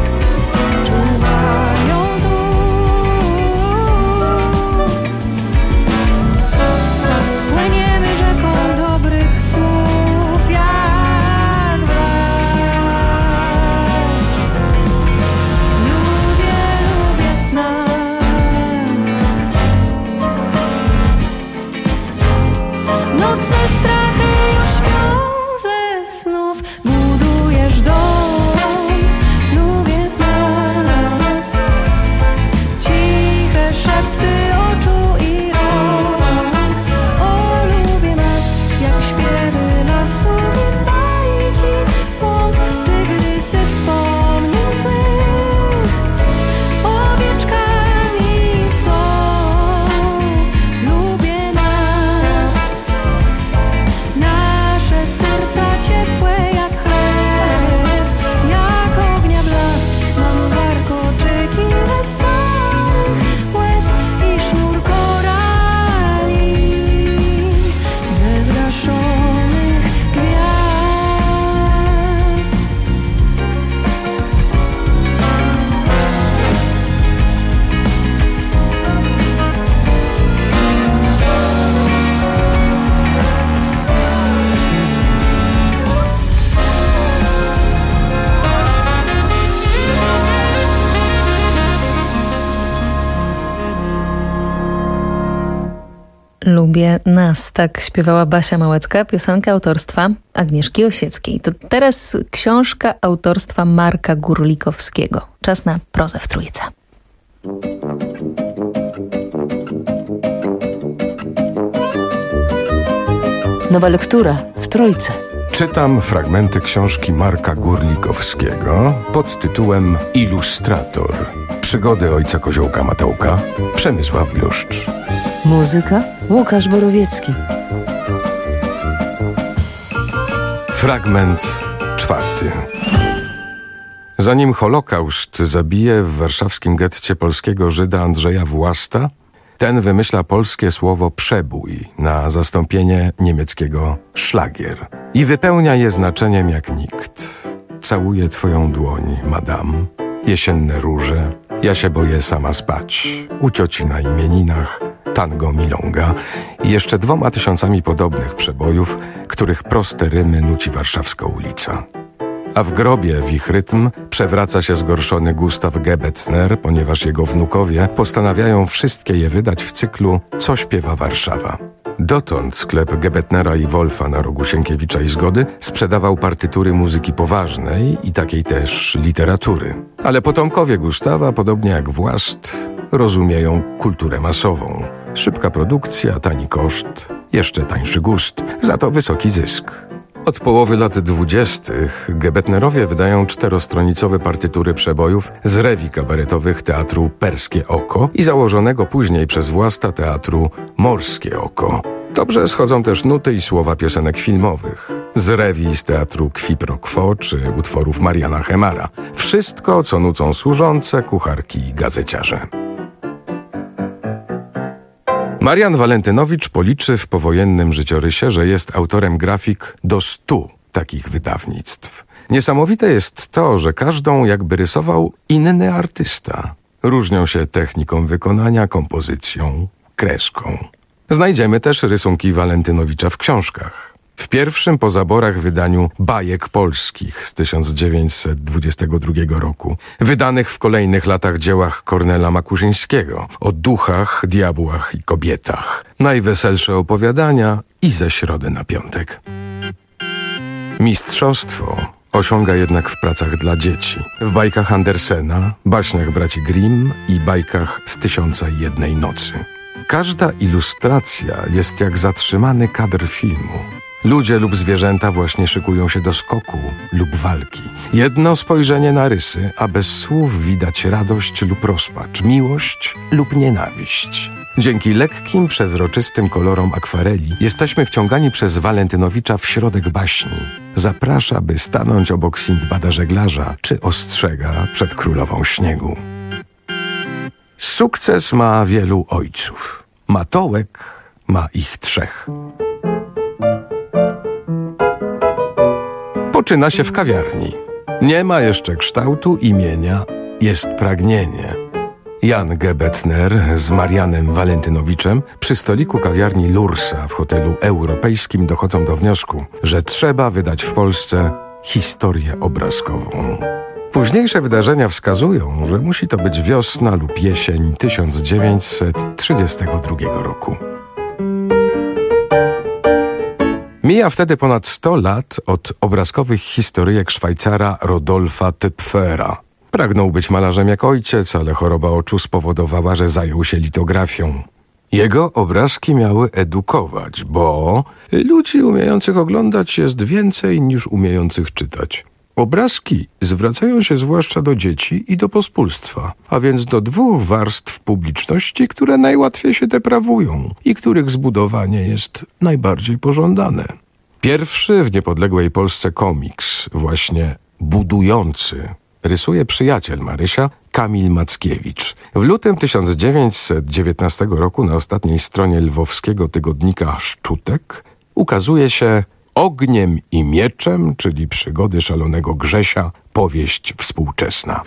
czuwają tu. Płyniemy rzeką dobrych słów jak w las. Lubię, lubię nas. Nocne strachy już śpią ze snów. Budujesz dom, lubię nas. Ciche szepty oczu i rąk. O, lubię nas, jak śpiewy lasu i bajki. Łąk, tygrysy wspomnień złych. Owieczkami są. Lubię nas. Nasze serca ciepłe jak chleb. Jak ognia blask. Mam warkoczyki ze starych łez i sznur korali ze zgaszonych gwiazd. Lubię nas, tak śpiewała Basia Małecka, piosenka autorstwa Agnieszki Osieckiej. To teraz książka autorstwa Marka Górlikowskiego. Czas na prozę w trójce. Nowa lektura w trójce. Czytam fragmenty książki Marka Górlikowskiego pod tytułem Ilustrator. Przygody ojca Koziołka Matołka, Przemysław Bluszcz. Muzyka Łukasz Borowiecki. Fragment czwarty. Zanim Holokaust zabije w warszawskim getcie polskiego Żyda Andrzeja Własta, ten wymyśla polskie słowo przebój na zastąpienie niemieckiego szlagier i wypełnia je znaczeniem jak nikt. Całuję twoją dłoń, madam, jesienne róże, ja się boję sama spać, u cioci na imieninach, tango milonga i jeszcze dwoma tysiącami podobnych przebojów, których proste rymy nuci warszawska ulica. A w grobie w ich rytm przewraca się zgorszony Gustav Gebethner, ponieważ jego wnukowie postanawiają wszystkie je wydać w cyklu Co śpiewa Warszawa. Dotąd sklep Gebethnera i Wolfa na rogu Sienkiewicza i Zgody sprzedawał partytury muzyki poważnej i takiej też literatury. Ale potomkowie Gustawa, podobnie jak Włast, rozumieją kulturę masową. Szybka produkcja, tani koszt, jeszcze tańszy gust, za to wysoki zysk. Od połowy lat dwudziestych Gebethnerowie wydają czterostronicowe partytury przebojów z rewii kabaretowych teatru Perskie Oko i założonego później przez Własta teatru Morskie Oko. Dobrze schodzą też nuty i słowa piosenek filmowych, z rewii z teatru Kwi pro Quo czy utworów Mariana Hemara. Wszystko, co nucą służące, kucharki i gazeciarze. Marian Walentynowicz policzy w powojennym życiorysie, że jest autorem grafik do stu takich wydawnictw. Niesamowite jest to, że każdą jakby rysował inny artysta. Różnią się techniką wykonania, kompozycją, kreską. Znajdziemy też rysunki Walentynowicza w książkach. W pierwszym po zaborach wydaniu Bajek Polskich z tysiąc dziewięćset dwudziestego drugiego roku, wydanych w kolejnych latach dziełach Kornela Makuszyńskiego o duchach, diabłach i kobietach. Najweselsze opowiadania i ze środy na piątek. Mistrzostwo osiąga jednak w pracach dla dzieci. W bajkach Andersena, baśniach braci Grimm i bajkach z Tysiąca i Jednej Nocy. Każda ilustracja jest jak zatrzymany kadr filmu. Ludzie lub zwierzęta właśnie szykują się do skoku lub walki. Jedno spojrzenie na rysy, a bez słów widać radość lub rozpacz, miłość lub nienawiść. Dzięki lekkim, przezroczystym kolorom akwareli jesteśmy wciągani przez Walentynowicza w środek baśni. Zaprasza, by stanąć obok Sindbada Żeglarza, czy ostrzega przed Królową Śniegu. Sukces ma wielu ojców. Matołek ma ich trzech. Poczyna się w kawiarni. Nie ma jeszcze kształtu, imienia, jest pragnienie. Jan Gebethner z Marianem Walentynowiczem przy stoliku kawiarni Lursa w hotelu europejskim dochodzą do wniosku, że trzeba wydać w Polsce historię obrazkową. Późniejsze wydarzenia wskazują, że musi to być wiosna lub jesień tysiąc dziewięćset trzydziestego drugiego roku. Mija wtedy ponad sto lat od obrazkowych historyjek Szwajcara Rodolfa Töpfera. Pragnął być malarzem jak ojciec, ale choroba oczu spowodowała, że zajął się litografią. Jego obrazki miały edukować, bo ludzi umiejących oglądać jest więcej niż umiejących czytać. Obrazki zwracają się zwłaszcza do dzieci i do pospólstwa, a więc do dwóch warstw publiczności, które najłatwiej się deprawują i których zbudowanie jest najbardziej pożądane. Pierwszy w niepodległej Polsce komiks, właśnie budujący, rysuje przyjaciel Marysia, Kamil Mackiewicz. W lutym tysiąc dziewięćset dziewiętnastego roku na ostatniej stronie lwowskiego tygodnika Szczutek ukazuje się Ogniem i mieczem, czyli przygody szalonego Grzesia, powieść współczesna.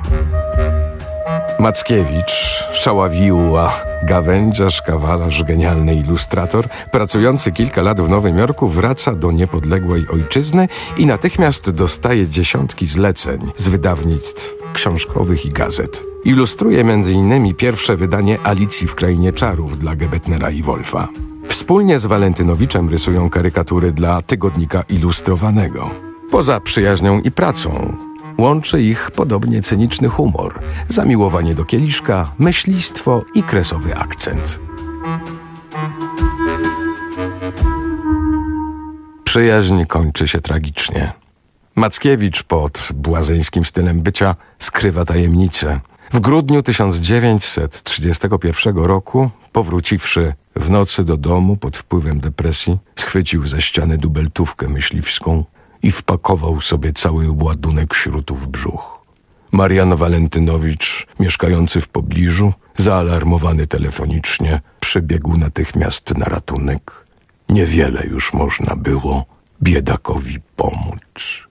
Mackiewicz, szaławiła, gawędziarz, kawalarz, genialny ilustrator, pracujący kilka lat w Nowym Jorku, wraca do niepodległej ojczyzny i natychmiast dostaje dziesiątki zleceń z wydawnictw książkowych i gazet. Ilustruje między innymi pierwsze wydanie Alicji w Krainie Czarów dla Gebethnera i Wolfa. Wspólnie z Walentynowiczem rysują karykatury dla tygodnika ilustrowanego. Poza przyjaźnią i pracą łączy ich podobnie cyniczny humor, zamiłowanie do kieliszka, myślistwo i kresowy akcent. Przyjaźń kończy się tragicznie. Mackiewicz pod błazeńskim stylem bycia skrywa tajemnicę. W grudniu tysiąc dziewięćset trzydziestego pierwszego roku, powróciwszy w nocy do domu pod wpływem depresji, schwycił ze ściany dubeltówkę myśliwską i wpakował sobie cały ładunek śrutu w brzuch. Marian Walentynowicz, mieszkający w pobliżu, zaalarmowany telefonicznie, przybiegł natychmiast na ratunek. Niewiele już można było biedakowi pomóc.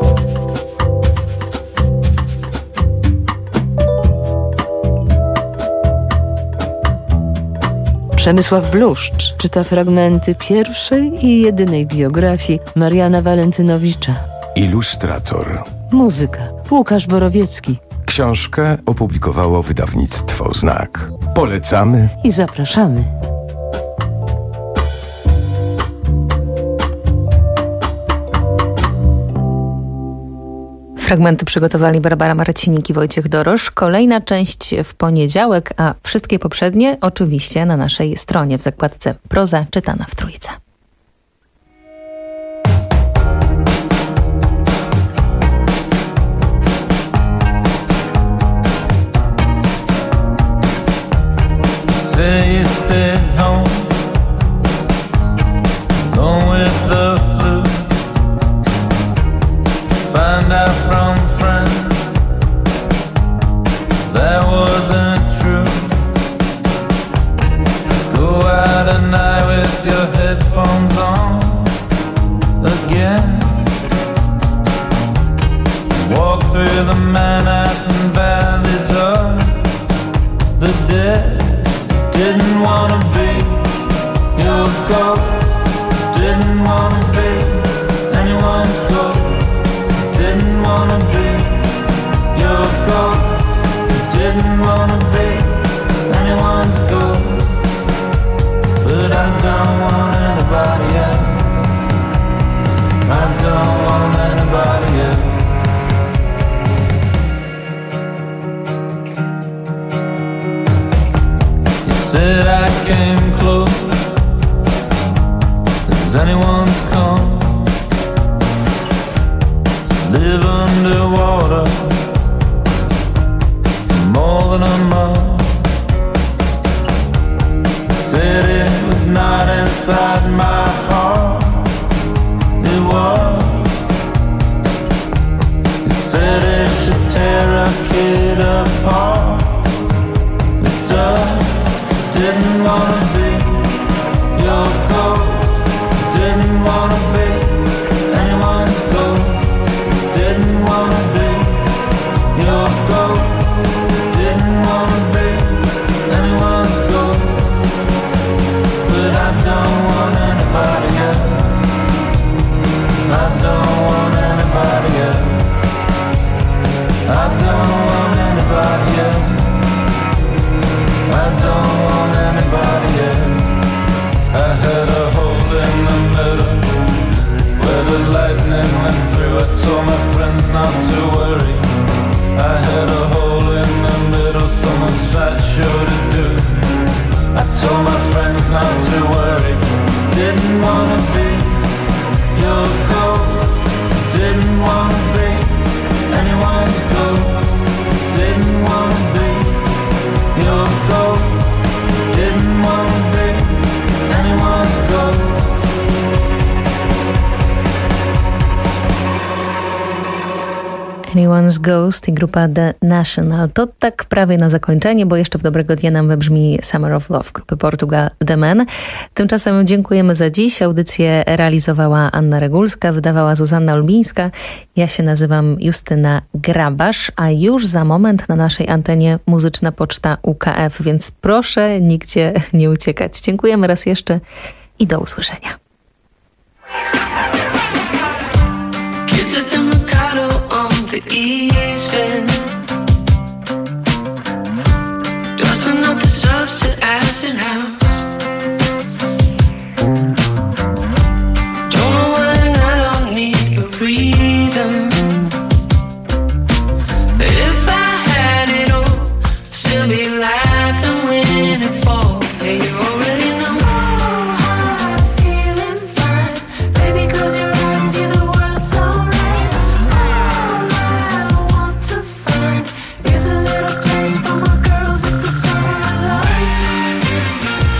Przemysław Bluszcz czyta fragmenty pierwszej i jedynej biografii Mariana Walentynowicza. Ilustrator. Muzyka. Łukasz Borowiecki. Książkę opublikowało wydawnictwo Znak. Polecamy i zapraszamy. Fragmenty przygotowali Barbara Marcinik i Wojciech Dorosz. Kolejna część w poniedziałek, a wszystkie poprzednie oczywiście na naszej stronie w zakładce Proza czytana w Trójce. Say you stayed home, gone with the flu. Find out from friends that wasn't true. Go out at night with your headphones on again. Walk through the Manhattan valleys of the dead. Didn't wanna be your ghost. Didn't wanna be anyone's ghost. Didn't wanna be your ghost. Didn't wanna be anyone's ghost. But I don't want anybody else. I don't want anybody else. Said I came close as anyone's come to live underwater for more than a month. Said it was not inside my heart, it was. Said it should tear a kid apart, it does. Didn't wanna be your ghost. Didn't wanna be anyone's ghost. Didn't wanna be your ghost. Didn't wanna be anyone's ghost. But I don't want anybody else. I don't want anybody else. I don't want anybody else. I don't want anybody else. I had a hole in the middle where the lightning went through. I told my friends not to worry. I had a hole in the middle, so much sideshow to do. I told my friends not to worry. Didn't wanna be your ghost. Didn't wanna be anyone's ghost. Didn't wanna be your ghost. Didn't wanna be anyone's ghost. Anyone's Ghost i grupa The National. To tak prawie na zakończenie, bo jeszcze w Dobrego Dnia nam wybrzmi Summer of Love grupy Portugal The Men. Tymczasem dziękujemy za dziś. Audycję realizowała Anna Regulska, wydawała Zuzanna Olbińska. Ja się nazywam Justyna Grabasz, a już za moment na naszej antenie muzyczna poczta U K F, więc proszę nigdzie nie uciekać. Dziękujemy raz jeszcze i do usłyszenia. The east end, dusting up the subs to acid house. Don't know when I don't need a reason. If I had it all, still be laughing when it falls. Hey, you already know. So high, feeling fine, baby, 'cause your eyes see the world so right. Here's a little place for my girls, it's the summer of love.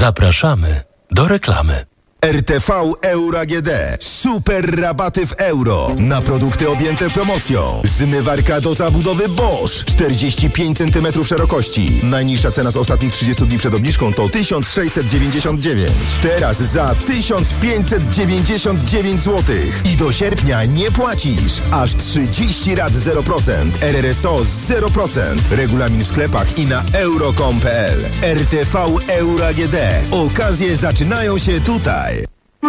Zapraszamy do reklamy. R T V Euro A G D. Super rabaty w euro na produkty objęte promocją. Zmywarka do zabudowy Bosch czterdzieści pięć centymetrów szerokości. Najniższa cena z ostatnich trzydziestu dni przed obniżką to tysiąc sześćset dziewięćdziesiąt dziewięć. Teraz za tysiąc pięćset dziewięćdziesiąt dziewięć złotych. I do sierpnia nie płacisz. Aż trzydzieści rat zero procent. R R S O zero procent. Regulamin w sklepach i na euro kropka com kropka p l. R T V Euro A G D. Okazje zaczynają się tutaj.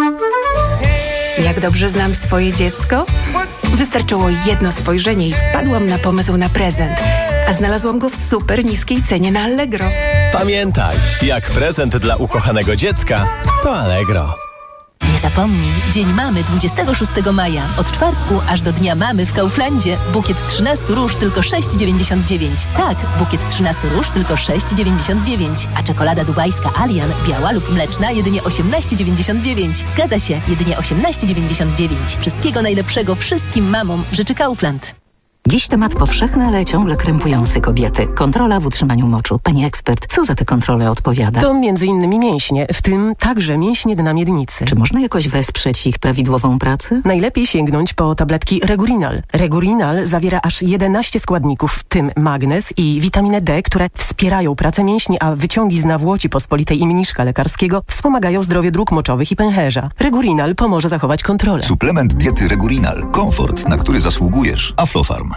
Jak dobrze znam swoje dziecko? Wystarczyło jedno spojrzenie i wpadłam na pomysł na prezent. A znalazłam go w super niskiej cenie na Allegro. Pamiętaj, jak prezent dla ukochanego dziecka, to Allegro. Nie zapomnij, Dzień Mamy dwudziestego szóstego maja. Od czwartku aż do Dnia Mamy w Kauflandzie. Bukiet trzynastu róż tylko sześć dziewięćdziesiąt dziewięć. Tak, bukiet trzynastu róż tylko sześć dziewięćdziesiąt dziewięć. A czekolada dubajska Alian, biała lub mleczna, jedynie osiemnaście dziewięćdziesiąt dziewięć. Zgadza się, jedynie osiemnaście dziewięćdziesiąt dziewięć. Wszystkiego najlepszego wszystkim mamom życzy Kaufland. Dziś temat powszechny, ale ciągle krępujący kobiety. Kontrola w utrzymaniu moczu. Pani ekspert, co za tę kontrolę odpowiada? To między innymi mięśnie, w tym także mięśnie dna miednicy. Czy można jakoś wesprzeć ich prawidłową pracę? Najlepiej sięgnąć po tabletki Regurinal. Regurinal zawiera aż jedenaście składników, w tym magnez i witaminę D, które wspierają pracę mięśni, a wyciągi z nawłoci pospolitej i mniszka lekarskiego wspomagają zdrowie dróg moczowych i pęcherza. Regurinal pomoże zachować kontrolę. Suplement diety Regurinal. Komfort, na który zasługujesz. Aflofarm.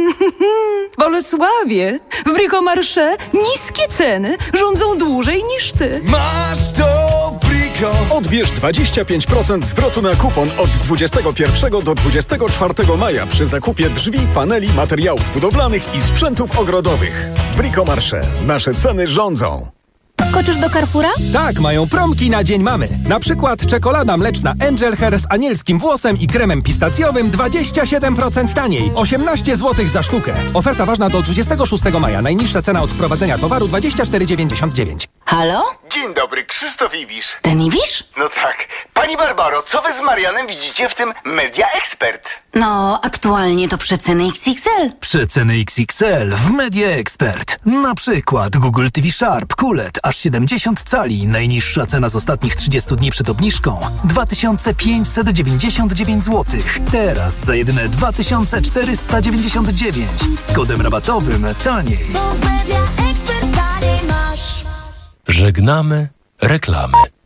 Bolesławie, w Bricomarché niskie ceny rządzą dłużej niż ty. Masz to Brico! Odbierz dwadzieścia pięć procent zwrotu na kupon od dwudziestego pierwszego do dwudziestego czwartego maja przy zakupie drzwi, paneli, materiałów budowlanych i sprzętów ogrodowych. Bricomarché. Nasze ceny rządzą. Koczysz do Carrefoura? Tak, mają promki na Dzień Mamy. Na przykład czekolada mleczna Angel Hair z anielskim włosem i kremem pistacjowym dwadzieścia siedem procent taniej. osiemnaście złotych za sztukę. Oferta ważna do dwudziestego szóstego maja. Najniższa cena od wprowadzenia towaru dwadzieścia cztery dziewięćdziesiąt dziewięć. Halo? Dzień dobry, Krzysztof Ibisz. Ten Ibisz? No tak. Pani Barbaro, co wy z Marianem widzicie w tym Media Expert? No, aktualnie to przeceny X X L. Przeceny X X L w Media Expert. Na przykład Google T V Sharp Q L E D aż siedemdziesiąt cali. Najniższa cena z ostatnich trzydziestu dni przed obniżką dwa tysiące pięćset dziewięćdziesiąt dziewięć złotych. Teraz za jedyne dwa tysiące czterysta dziewięćdziesiąt dziewięć. Z kodem rabatowym taniej. Żegnamy reklamy.